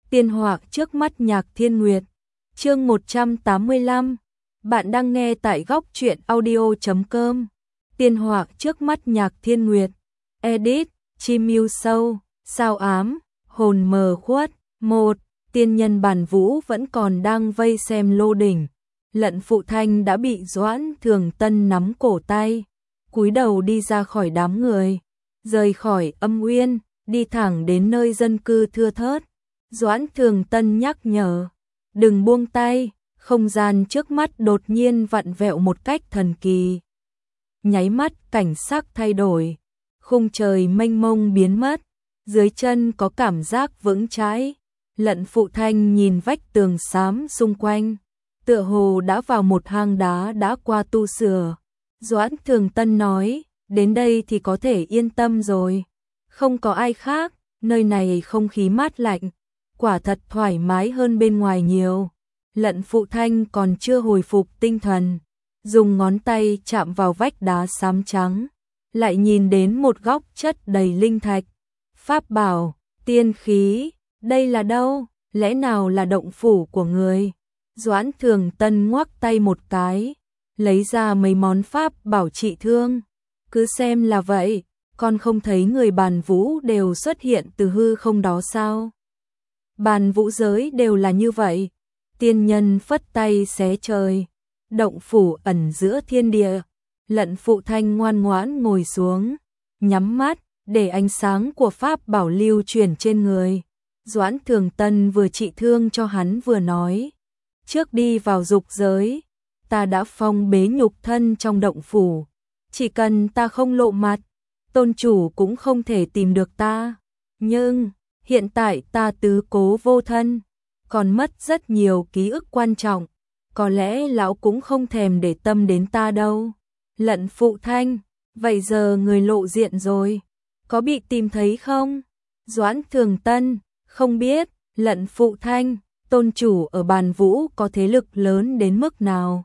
Tiên họa trước mắt Nhạc Thiên Nguyệt. Chương 185. Bạn đang nghe tại góc truyện audio.com. Tiên họa trước mắt Nhạc Thiên Nguyệt. Edit, chim yêu sâu, sao ám, hồn mờ khuất. 1. Tiên nhân Bản Vũ vẫn còn đang vây xem Lô Đỉnh. Lận Phụ Thanh đã bị Doãn Thường Tân nắm cổ tay, cúi đầu đi ra khỏi đám người, rời khỏi Âm Uyên, đi thẳng đến nơi dân cư thưa thớt. Doãn Thường Tân nhắc nhở, đừng buông tay. Không gian trước mắt đột nhiên vặn vẹo một cách thần kỳ. Nháy mắt cảnh sắc thay đổi, khung trời mênh mông biến mất, dưới chân có cảm giác vững chãi. Lận Phụ Thanh nhìn vách tường xám xung quanh, tựa hồ đã vào một hang đá đã qua tu sửa. Doãn Thường Tân nói, đến đây thì có thể yên tâm rồi. Không có ai khác, nơi này không khí mát lạnh, quả thật thoải mái hơn bên ngoài nhiều. Lận Phụ Thanh còn chưa hồi phục tinh thần, dùng ngón tay chạm vào vách đá xám trắng, lại nhìn đến một góc chất đầy linh thạch, pháp bảo, tiên khí. Đây là đâu? Lẽ nào là động phủ của người? Doãn Thường Tân ngoắc tay một cái, lấy ra mấy món pháp bảo trị thương. Cứ xem là vậy, con không thấy người Bàn Vũ đều xuất hiện từ hư không đó sao? Bàn Vũ giới đều là như vậy. Tiên nhân phất tay xé trời, động phủ ẩn giữa thiên địa. Lận Phụ Thanh ngoan ngoãn ngồi xuống, nhắm mắt, để ánh sáng của pháp bảo lưu chuyển trên người. Doãn Thường Tân vừa trị thương cho hắn vừa nói, trước đi vào dục giới, ta đã phong bế nhục thân trong động phủ, chỉ cần ta không lộ mặt, tôn chủ cũng không thể tìm được ta. Nhưng hiện tại ta tứ cố vô thân, còn mất rất nhiều ký ức quan trọng, có lẽ lão cũng không thèm để tâm đến ta đâu. Lận Phụ Thanh, vậy giờ người lộ diện rồi, có bị tìm thấy không? Doãn Thường Tân, không biết. Lận Phụ Thanh, tôn chủ ở Bàn Vũ có thế lực lớn đến mức nào?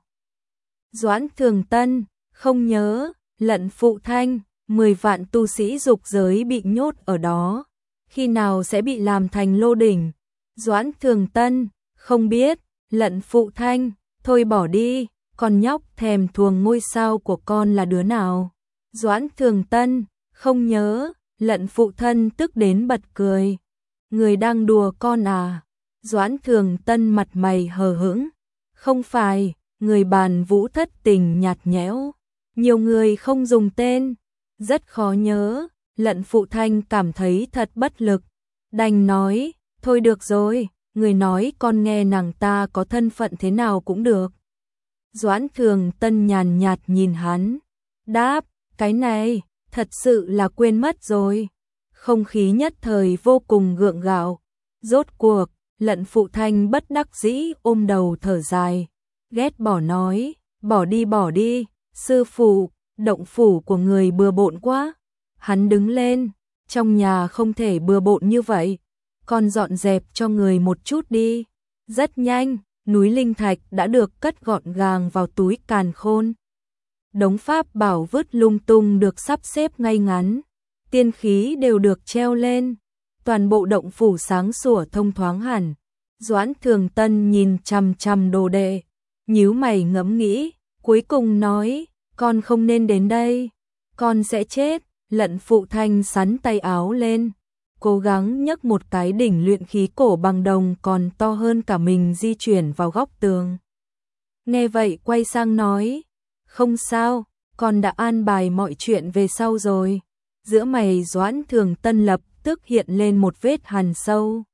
Doãn Thường Tân, không nhớ. Lận Phụ Thanh, 10 vạn tu sĩ dục giới bị nhốt ở đó, khi nào sẽ bị làm thành Lô Đỉnh? Doãn Thường Tân, không biết. Lận Phụ Thanh, thôi bỏ đi, con nhóc thèm thuồng ngôi sao của con là đứa nào? Doãn Thường Tân, không nhớ. Lận Phụ Thân tức đến bật cười, người đang đùa con à? Doãn Thường Tân mặt mày hờ hững, không phải, người Bàn Vũ thất tình nhạt nhẽo, nhiều người không dùng tên, rất khó nhớ. Lận Phụ Thanh cảm thấy thật bất lực, đành nói, thôi được rồi, người nói con nghe, nàng ta có thân phận thế nào cũng được. Doãn Thường Tân nhàn nhạt nhìn hắn, đáp, cái này, thật sự là quên mất rồi. Không khí nhất thời vô cùng gượng gạo. Rốt cuộc, Lận Phụ Thanh bất đắc dĩ ôm đầu thở dài, ghét bỏ nói, bỏ đi, sư phụ, động phủ của người bừa bộn quá. Hắn đứng lên, trong nhà không thể bừa bộn như vậy, con dọn dẹp cho người một chút đi. Rất nhanh, núi linh thạch đã được cất gọn gàng vào túi càn khôn. Đống pháp bảo vứt lung tung được sắp xếp ngay ngắn, tiên khí đều được treo lên, toàn bộ động phủ sáng sủa thông thoáng hẳn. Doãn Thường Tân nhìn chằm chằm đồ đệ, nhíu mày ngẫm nghĩ, cuối cùng nói, con không nên đến đây, con sẽ chết. Lận Phụ Thanh sắn tay áo lên, cố gắng nhấc một cái đỉnh luyện khí cổ bằng đồng còn to hơn cả mình di chuyển vào góc tường. Nghe vậy quay sang nói, không sao, con đã an bài mọi chuyện về sau rồi. Giữa mày Doãn Thường Tân lập tức hiện lên một vết hằn sâu.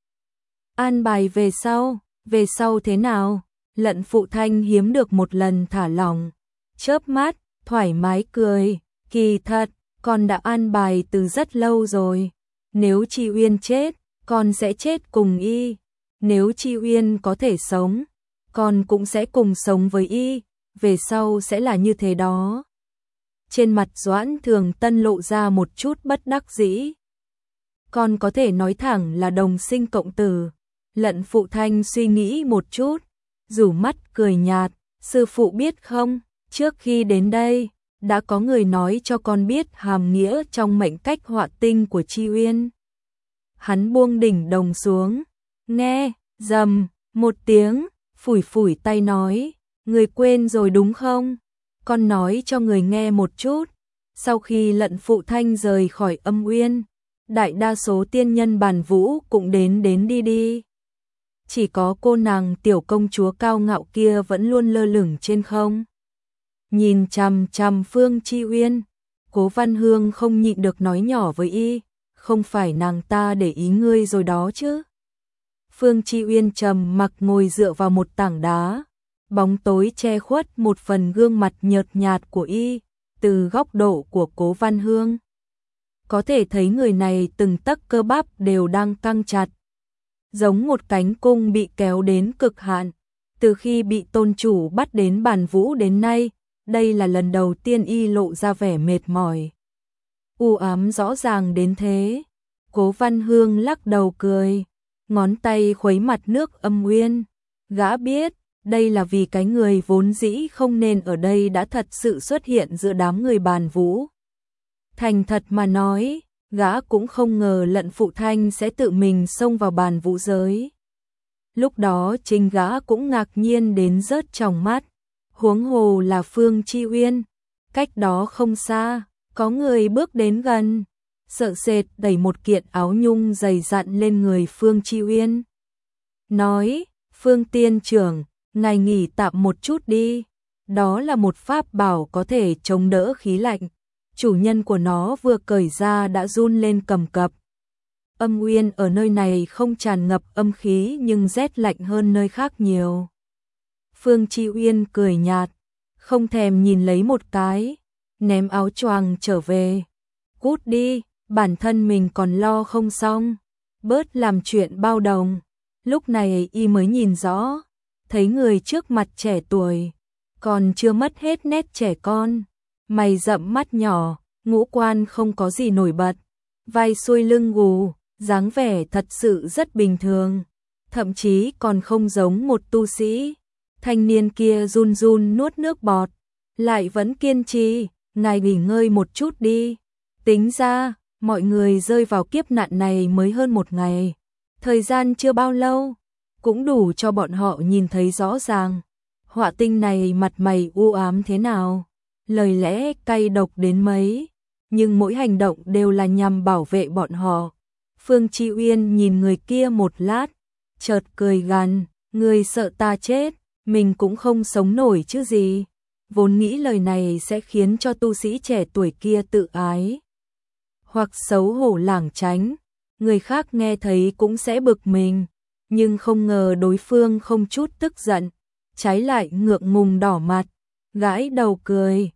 An bài về sau thế nào? Lận Phụ Thanh hiếm được một lần thả lỏng, chớp mắt, thoải mái cười, kỳ thật, con đã an bài từ rất lâu rồi. Nếu Chi Uyên chết, con sẽ chết cùng y. Nếu Chi Uyên có thể sống, con cũng sẽ cùng sống với y. Về sau sẽ là như thế đó. Trên mặt Doãn Thường Tân lộ ra một chút bất đắc dĩ. Con có thể nói thẳng là đồng sinh cộng tử. Lận Phụ Thanh suy nghĩ một chút, rủ mắt cười nhạt, sư phụ biết không, trước khi đến đây, đã có người nói cho con biết hàm nghĩa trong mệnh cách họa tinh của Chi Uyên. Hắn buông đỉnh đồng xuống, Nghe, rầm, một tiếng, phủi phủi tay nói, người quên rồi đúng không? Con nói cho người nghe một chút. Sau khi Lận Phụ Thanh rời khỏi Âm Uyên, đại đa số tiên nhân Bàn Vũ cũng đến đi đi. Chỉ có cô nàng tiểu công chúa cao ngạo kia vẫn luôn lơ lửng trên không. Nhìn chằm chằm Phương Chi Uyên, Cố Văn Hương không nhịn được nói nhỏ với y, không phải nàng ta để ý ngươi rồi đó chứ. Phương Chi Uyên trầm mặc ngồi dựa vào một tảng đá, bóng tối che khuất một phần gương mặt nhợt nhạt của y, từ góc độ của Cố Văn Hương. Có thể thấy người này từng tấc cơ bắp đều đang căng chặt, giống một cánh cung bị kéo đến cực hạn. Từ khi bị tôn chủ bắt đến Bàn Vũ đến nay, đây là lần đầu tiên y lộ ra vẻ mệt mỏi. U ám rõ ràng đến thế. Cố Văn Hương lắc đầu cười, ngón tay khuấy mặt nước Âm Uyên. Gã biết, đây là vì cái người vốn dĩ không nên ở đây đã thật sự xuất hiện giữa đám người Bàn Vũ. Thành thật mà nói, gã cũng không ngờ Lận Phụ Thanh sẽ tự mình xông vào Bàn Vũ giới. Lúc đó chính gã cũng ngạc nhiên đến rớt tròng mắt, huống hồ là Phương Chi Uyên. Cách đó không xa, có người bước đến gần, sợ sệt đẩy một kiện áo nhung dày dặn lên người Phương Chi Uyên. Nói, Phương tiên trưởng, ngài nghỉ tạm một chút đi, đó là một pháp bảo có thể chống đỡ khí lạnh. Chủ nhân của nó vừa cởi ra đã run lên cầm cập. Âm Uyên ở nơi này không tràn ngập âm khí nhưng rét lạnh hơn nơi khác nhiều. Phương Chi Uyên cười nhạt, không thèm nhìn lấy một cái, ném áo choàng trở về. Cút đi, bản thân mình còn lo không xong, bớt làm chuyện bao đồng. Lúc này y mới nhìn rõ, thấy người trước mặt trẻ tuổi, còn chưa mất hết nét trẻ con, mày rậm mắt nhỏ, ngũ quan không có gì nổi bật, vai xuôi lưng gù, dáng vẻ thật sự rất bình thường, thậm chí còn không giống một tu sĩ. Thanh niên kia run run nuốt nước bọt, lại vẫn kiên trì, ngài nghỉ ngơi một chút đi. Tính ra, mọi người rơi vào kiếp nạn này mới hơn một ngày, thời gian chưa bao lâu, cũng đủ cho bọn họ nhìn thấy rõ ràng. Họa tinh này mặt mày u ám thế nào, lời lẽ cay độc đến mấy, nhưng mỗi hành động đều là nhằm bảo vệ bọn họ. Phương Chi Uyên nhìn người kia một lát, chợt cười gằn, người sợ ta chết, mình cũng không sống nổi chứ gì. Vốn nghĩ lời này sẽ khiến cho tu sĩ trẻ tuổi kia tự ái hoặc xấu hổ lảng tránh, người khác nghe thấy cũng sẽ bực mình, nhưng không ngờ đối phương không chút tức giận, trái lại ngượng ngùng đỏ mặt, gãi đầu cười,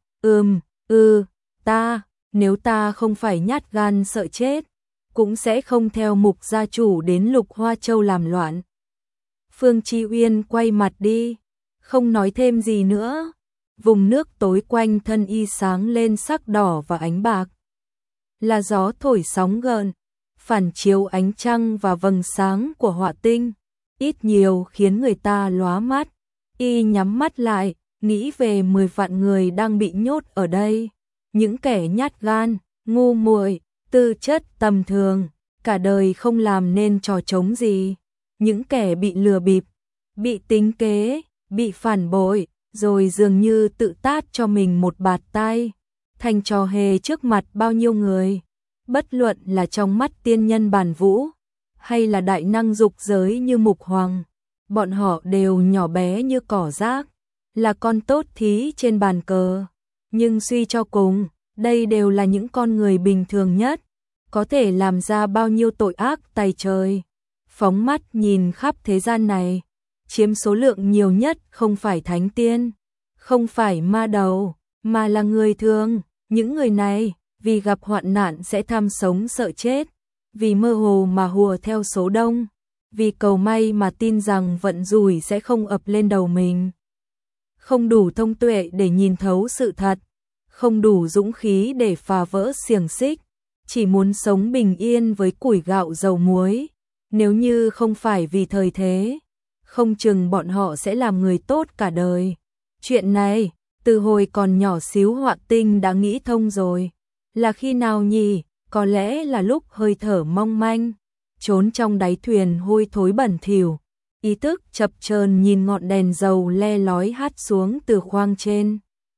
nếu ta không phải nhát gan sợ chết, cũng sẽ không theo Mục gia chủ đến Lục Hoa Châu làm loạn. Phương Chi Uyên quay mặt đi, không nói thêm gì nữa. Vùng nước tối quanh thân y sáng lên sắc đỏ và ánh bạc. Là gió thổi sóng gợn, phản chiếu ánh trăng và vầng sáng của họa tinh, ít nhiều khiến người ta lóa mắt. Y nhắm mắt lại, nghĩ về 10 vạn người đang bị nhốt ở đây. Những kẻ nhát gan, ngu muội, tư chất tầm thường, cả đời không làm nên trò trống gì. Những kẻ bị lừa bịp, bị tính kế, bị phản bội, rồi dường như tự tát cho mình một bạt tai, thành trò hề trước mặt bao nhiêu người. Bất luận là trong mắt tiên nhân Bàn Vũ, hay là đại năng dục giới như Mục Hoàng, bọn họ đều nhỏ bé như cỏ rác, là con tốt thí trên bàn cờ. Nhưng suy cho cùng, đây đều là những con người bình thường nhất, có thể làm ra bao nhiêu tội ác tày trời. Phóng mắt nhìn khắp thế gian này, chiếm số lượng nhiều nhất không phải thánh tiên, không phải ma đầu, mà là người thường. Những người này, vì gặp hoạn nạn sẽ tham sống sợ chết, vì mơ hồ mà hùa theo số đông, vì cầu may mà tin rằng vận rủi sẽ không ập lên đầu mình. Không đủ thông tuệ để nhìn thấu sự thật, không đủ dũng khí để phá vỡ xiềng xích, chỉ muốn sống bình yên với củi gạo dầu muối. Nếu như không phải vì thời thế, không chừng bọn họ sẽ làm người tốt cả đời. Chuyện này, từ hồi còn nhỏ xíu Họa Tinh đã nghĩ thông rồi. Là khi nào nhỉ? Có lẽ là lúc hơi thở mong manh, trốn trong đáy thuyền hôi thối bẩn thỉu, ý thức chập chờn nhìn ngọn đèn dầu le lói hắt xuống từ khoang trên.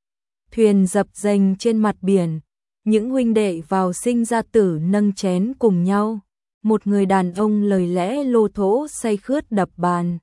Thuyền dập dềnh trên mặt biển, những huynh đệ vào sinh ra tử nâng chén cùng nhau, một người đàn ông lời lẽ lô thỗ say khướt đập bàn.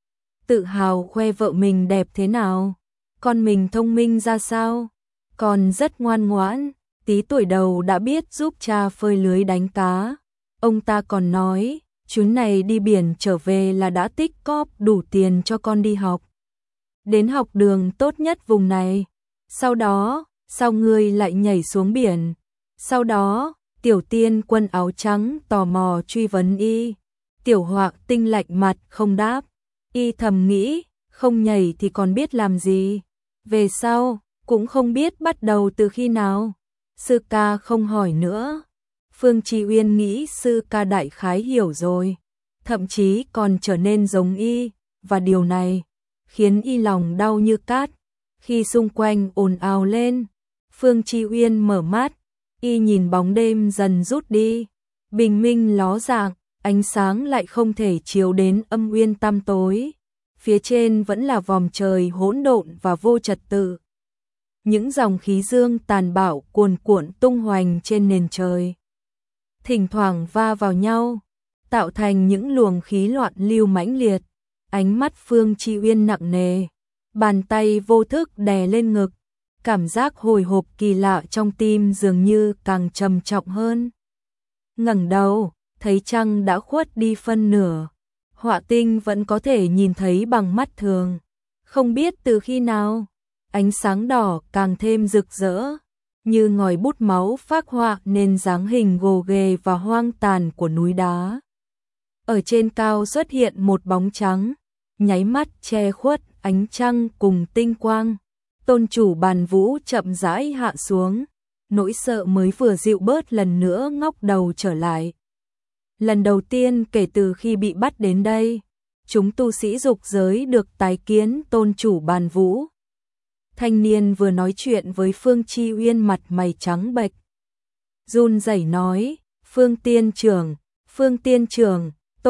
Tự hào khoe vợ mình đẹp thế nào, con mình thông minh ra sao, còn rất ngoan ngoãn, tí tuổi đầu đã biết giúp cha phơi lưới đánh cá. Ông ta còn nói, chuyến này đi biển trở về là đã tích cóp đủ tiền cho con đi học. Đến học đường tốt nhất vùng này. Sau đó, sao ngươi lại nhảy xuống biển? Sau đó, Tiểu Tiên Quân áo trắng tò mò truy vấn y. Tiểu Hoạc Tinh lạnh mặt không đáp. Y thầm nghĩ, không nhảy thì còn biết làm gì. Về sau, cũng không biết bắt đầu từ khi nào. Sư ca không hỏi nữa. Phương Tri Uyên nghĩ sư ca đại khái hiểu rồi. Thậm chí còn trở nên giống y. Và điều này khiến y lòng đau như cát. Khi xung quanh ồn ào lên, Phương Tri Uyên mở mắt, y nhìn bóng đêm dần rút đi, bình minh ló dạng, ánh sáng lại không thể chiếu đến âm uyên tăm tối. Phía trên vẫn là vòm trời hỗn độn và vô trật tự. Những dòng khí dương tàn bạo cuồn cuộn tung hoành trên nền trời, thỉnh thoảng va vào nhau, tạo thành những luồng khí loạn lưu mãnh liệt. Ánh mắt Phương Tri Uyên nặng nề, bàn tay vô thức đè lên ngực, cảm giác hồi hộp kỳ lạ trong tim dường như càng trầm trọng hơn. Ngẩng đầu, thấy trăng đã khuất đi phân nửa, Họa Tinh vẫn có thể nhìn thấy bằng mắt thường. Không biết từ khi nào, ánh sáng đỏ càng thêm rực rỡ, như ngòi bút máu phác họa nên dáng hình gồ ghề và hoang tàn của núi đá. Ở trên cao xuất hiện một bóng trắng, nháy mắt che khuất ánh trăng cùng tinh quang. Tôn chủ Bàn Vũ chậm rãi hạ xuống, nỗi sợ mới vừa dịu bớt lần nữa ngóc đầu trở lại. Lần đầu tiên kể từ khi bị bắt đến đây, chúng tu sĩ dục giới được tái kiến tôn chủ Bàn Vũ. Thanh niên vừa nói chuyện với Phương Tri Uyên mặt mày trắng bệch, run rẩy nói, Phương Tiên trưởng,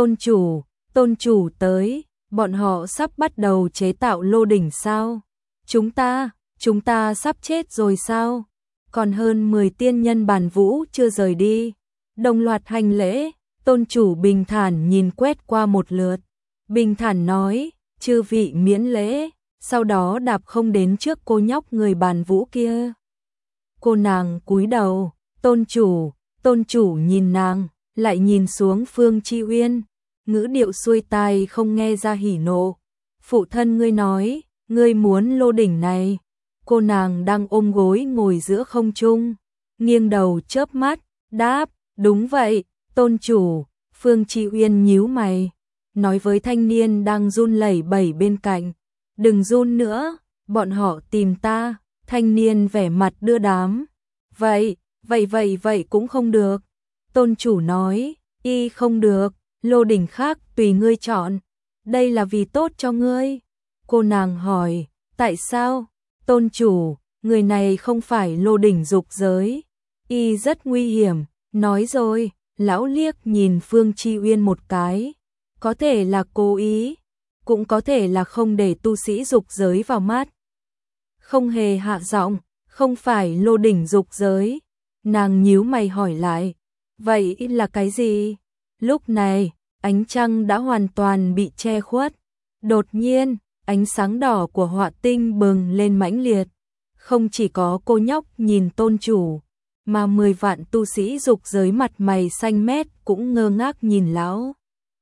tôn chủ tới, bọn họ sắp bắt đầu chế tạo lô đỉnh sao? Chúng ta sắp chết rồi sao? Còn hơn 10 tiên nhân Bàn Vũ chưa rời đi, đồng loạt hành lễ. Tôn chủ bình thản nhìn quét qua một lượt, bình thản nói, chư vị miễn lễ, sau đó đạp không đến trước cô nhóc người Bàn Vũ kia. Cô nàng cúi đầu, tôn chủ nhìn nàng, lại nhìn xuống Phương Tri Uyên, ngữ điệu xuôi tai không nghe ra hỉ nộ. Phụ thân ngươi nói, ngươi muốn lô đỉnh này. Cô nàng đang ôm gối ngồi giữa không trung, nghiêng đầu chớp mắt, đáp, đúng vậy, tôn chủ. Phương Tri Uyên nhíu mày, nói với thanh niên đang run lẩy bẩy bên cạnh, đừng run nữa, bọn họ tìm ta. Thanh niên vẻ mặt đưa đám, vậy cũng không được. Tôn chủ nói, y không được, lô đỉnh khác tùy ngươi chọn, đây là vì tốt cho ngươi. Cô nàng hỏi, tại sao? Tôn chủ, người này không phải lô đỉnh dục giới, y rất nguy hiểm, nói rồi. Lão liếc nhìn Phương Tri Uyên một cái, có thể là cố ý, cũng có thể là không để tu sĩ dục giới vào mắt. Không hề hạ giọng, không phải lô đỉnh dục giới. Nàng nhíu mày hỏi lại, vậy là cái gì? Lúc này, ánh trăng đã hoàn toàn bị che khuất. Đột nhiên, ánh sáng đỏ của Họa Tinh bừng lên mãnh liệt. Không chỉ có cô nhóc nhìn tôn chủ, mà 10 vạn tu sĩ dục giới mặt mày xanh mét cũng ngơ ngác nhìn lão.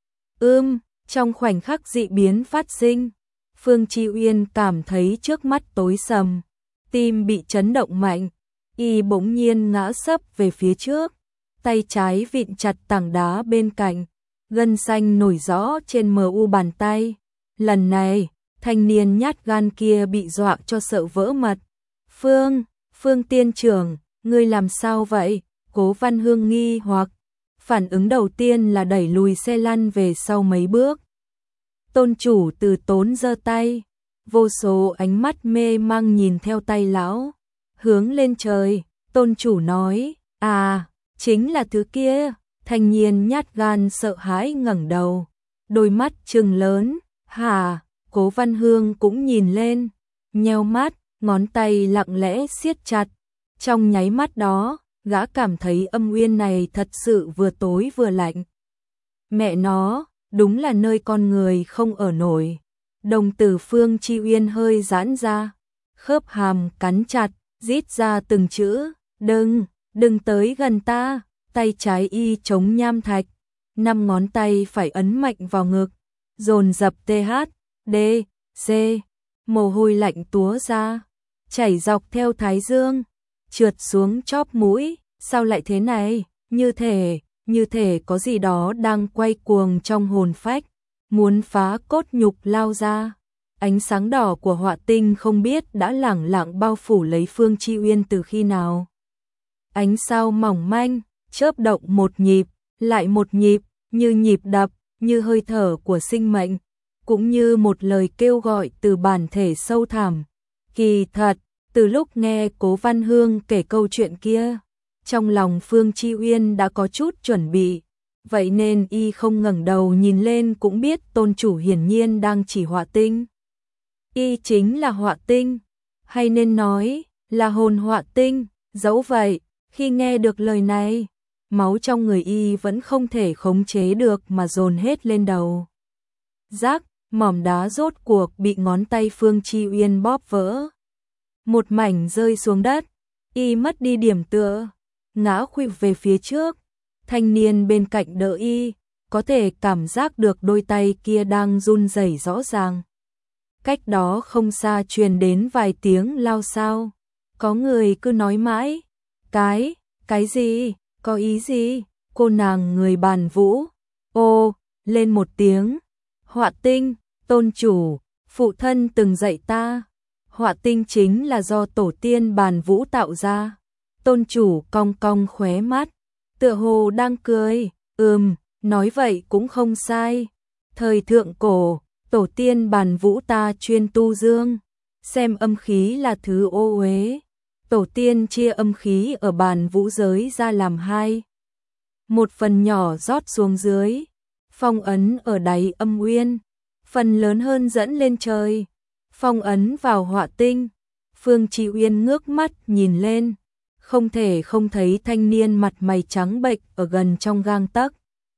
Trong khoảnh khắc dị biến phát sinh, Phương Tri Uyên cảm thấy trước mắt tối sầm, tim bị chấn động mạnh, y bỗng nhiên ngã sấp về phía trước, tay trái vịn chặt tảng đá bên cạnh, gân xanh nổi rõ trên mu bàn tay. Lần này, thanh niên nhát gan kia bị dọa cho sợ vỡ mật. Phương tiên trưởng, ngươi làm sao vậy? Cố Văn Hương nghi hoặc, phản ứng đầu tiên là đẩy lùi xe lăn về sau mấy bước. Tôn chủ từ tốn giơ tay, vô số ánh mắt mê mang nhìn theo tay lão, hướng lên trời. Tôn chủ nói, chính là thứ kia. Thanh niên nhát gan sợ hãi ngẩng đầu, đôi mắt trừng lớn, hả? Cố Văn Hương cũng nhìn lên, nheo mắt, ngón tay lặng lẽ siết chặt. Trong nháy mắt đó, gã cảm thấy âm uyên này thật sự vừa tối vừa lạnh. Mẹ nó, đúng là nơi con người không ở nổi. Đồng tử Phương Chi Uyên hơi giãn ra, khớp hàm cắn chặt, rít ra từng chữ, đừng tới gần ta. Tay trái y chống nham thạch, 5 ngón tay phải ấn mạnh vào ngực, dồn dập TH, D, C, mồ hôi lạnh túa ra, chảy dọc theo thái dương, trượt xuống chóp mũi. Sao lại thế này? Như thể có gì đó đang quay cuồng trong hồn phách, muốn phá cốt nhục lao ra. Ánh sáng đỏ của họa tinh không biết đã lẳng lặng bao phủ lấy Phương Chi Uyên từ khi nào. Ánh sao mỏng manh, chớp động một nhịp, lại một nhịp, như nhịp đập, như hơi thở của sinh mệnh, cũng như một lời kêu gọi từ bản thể sâu thẳm. Kỳ thật, từ lúc nghe Cố Văn Hương kể câu chuyện kia, trong lòng Phương Chi Uyên đã có chút chuẩn bị, vậy nên y không ngẩng đầu nhìn lên cũng biết tôn chủ hiển nhiên đang chỉ họa tinh. Y chính là họa tinh, hay nên nói là hồn họa tinh. Dẫu vậy, khi nghe được lời này, máu trong người y vẫn không thể khống chế được mà dồn hết lên đầu. Rác, mỏm đá rốt cuộc bị ngón tay Phương Chi Uyên bóp vỡ. Một mảnh rơi xuống đất, y mất đi điểm tựa, ngã khuỵu về phía trước. Thanh niên bên cạnh đỡ y, có thể cảm giác được đôi tay kia đang run rẩy rõ ràng. Cách đó không xa truyền đến vài tiếng lao xao. Có người cứ nói mãi, cái gì, có ý gì? Cô nàng người Bàn Vũ, ô, lên một tiếng. Họa tinh, tôn chủ, phụ thân từng dạy ta. Họa tinh chính là do tổ tiên Bàn Vũ tạo ra. Tôn chủ cong cong khóe mắt, tựa hồ đang cười, nói vậy cũng không sai. Thời thượng cổ, tổ tiên Bàn Vũ ta chuyên tu dương, xem âm khí là thứ ô uế. Tổ tiên chia âm khí ở Bàn Vũ giới ra làm hai. Một phần nhỏ rót xuống dưới, phong ấn ở đáy âm uyên, phần lớn hơn dẫn lên trời, phong ấn vào họa tinh. Phương Chi Uyên ngước mắt nhìn lên, không thể không thấy thanh niên mặt mày trắng bệch ở gần trong gang tấc.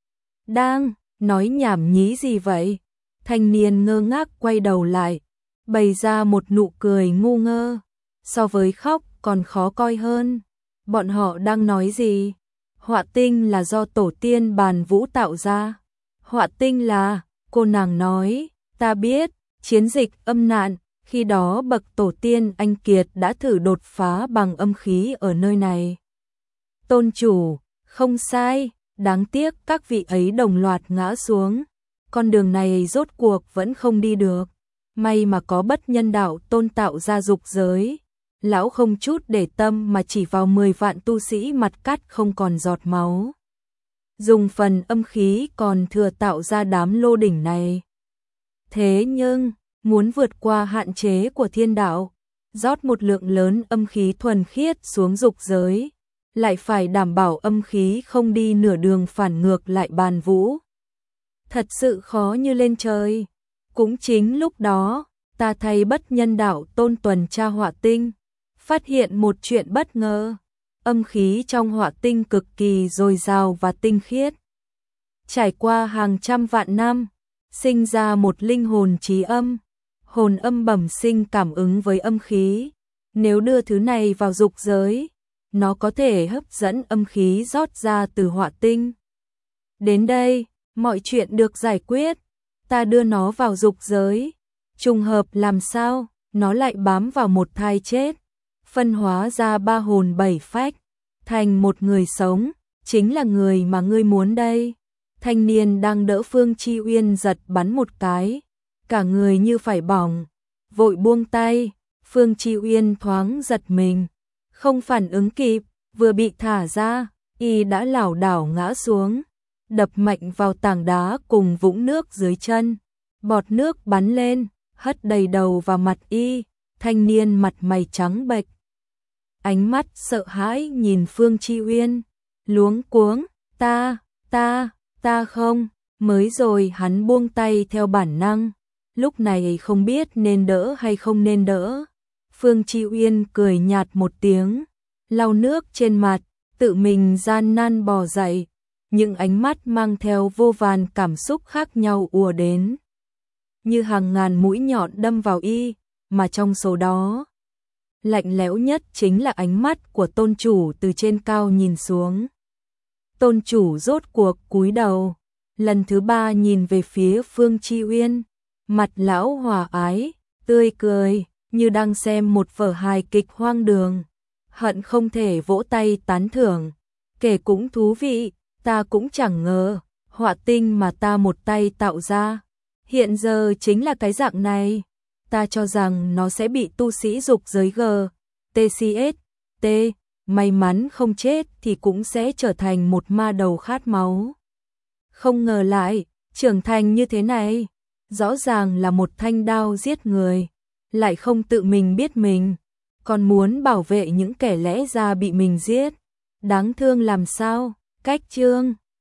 Đang nói nhảm nhí gì vậy? Thanh niên ngơ ngác quay đầu lại, bày ra một nụ cười ngu ngơ, so với khóc còn khó coi hơn. Bọn họ đang nói gì? Họa tinh là do tổ tiên Bàn Vũ tạo ra. Họa tinh là, cô nàng nói, ta biết, chiến dịch âm nạn, khi đó bậc tổ tiên anh kiệt đã thử đột phá bằng âm khí ở nơi này. Tôn chủ, không sai, đáng tiếc các vị ấy đồng loạt ngã xuống. Con đường này rốt cuộc vẫn không đi được. May mà có Bất Nhân Đạo Tôn tạo ra dục giới. Lão không chút để tâm mà chỉ vào 10 vạn tu sĩ mặt cắt không còn giọt máu. Dùng phần âm khí còn thừa tạo ra đám lô đỉnh này. Thế nhưng, muốn vượt qua hạn chế của thiên đạo, rót một lượng lớn âm khí thuần khiết xuống dục giới, lại phải đảm bảo âm khí không đi nửa đường phản ngược lại Bàn Vũ. Thật sự khó như lên trời. Cũng chính lúc đó, ta thay Bất Nhân Đạo Tôn tuần tra họa tinh, phát hiện một chuyện bất ngờ. Âm khí trong họa tinh cực kỳ dồi dào và tinh khiết. Trải qua hàng trăm vạn năm, sinh ra một linh hồn trí âm. Hồn âm bẩm sinh cảm ứng với âm khí. Nếu đưa thứ này vào dục giới, nó có thể hấp dẫn âm khí rót ra từ họa tinh. Đến đây, mọi chuyện được giải quyết. Ta đưa nó vào dục giới. Trùng hợp làm sao, nó lại bám vào một thai chết, phân hóa ra 3 hồn 7 phách, thành một người sống, chính là người mà ngươi muốn đây. Thanh niên đang đỡ Phương Chi Uyên giật bắn một cái, cả người như phải bỏng, vội buông tay. Phương Chi Uyên thoáng giật mình, không phản ứng kịp, vừa bị thả ra, y đã lảo đảo ngã xuống, đập mạnh vào tảng đá cùng vũng nước dưới chân. Bọt nước bắn lên, hất đầy đầu vào mặt y. Thanh niên mặt mày trắng bệch, ánh mắt sợ hãi nhìn Phương Chi Uyên, luống cuống, Ta không, mới rồi hắn buông tay theo bản năng, lúc này không biết nên đỡ hay không nên đỡ. Phương Chi Uyên cười nhạt một tiếng, lau nước trên mặt, tự mình gian nan bò dậy, những ánh mắt mang theo vô vàn cảm xúc khác nhau ùa đến. Như hàng ngàn mũi nhọn đâm vào y, mà trong số đó, lạnh lẽo nhất chính là ánh mắt của tôn chủ từ trên cao nhìn xuống. Tôn chủ rốt cuộc cúi đầu, lần thứ 3 nhìn về phía Phương Chi Uyên, mặt lão hòa ái, tươi cười, như đang xem một vở hài kịch hoang đường, hận không thể vỗ tay tán thưởng, kể cũng thú vị, ta cũng chẳng ngờ, họa tinh mà ta một tay tạo ra, hiện giờ chính là cái dạng này. Ta cho rằng nó sẽ bị tu sĩ dục giới TCS, may mắn không chết thì cũng sẽ trở thành một ma đầu khát máu. Không ngờ lại, trưởng thành như thế này, rõ ràng là một thanh đao giết người, lại không tự mình biết mình, còn muốn bảo vệ những kẻ lẽ ra bị mình giết. Đáng thương làm sao, cách chương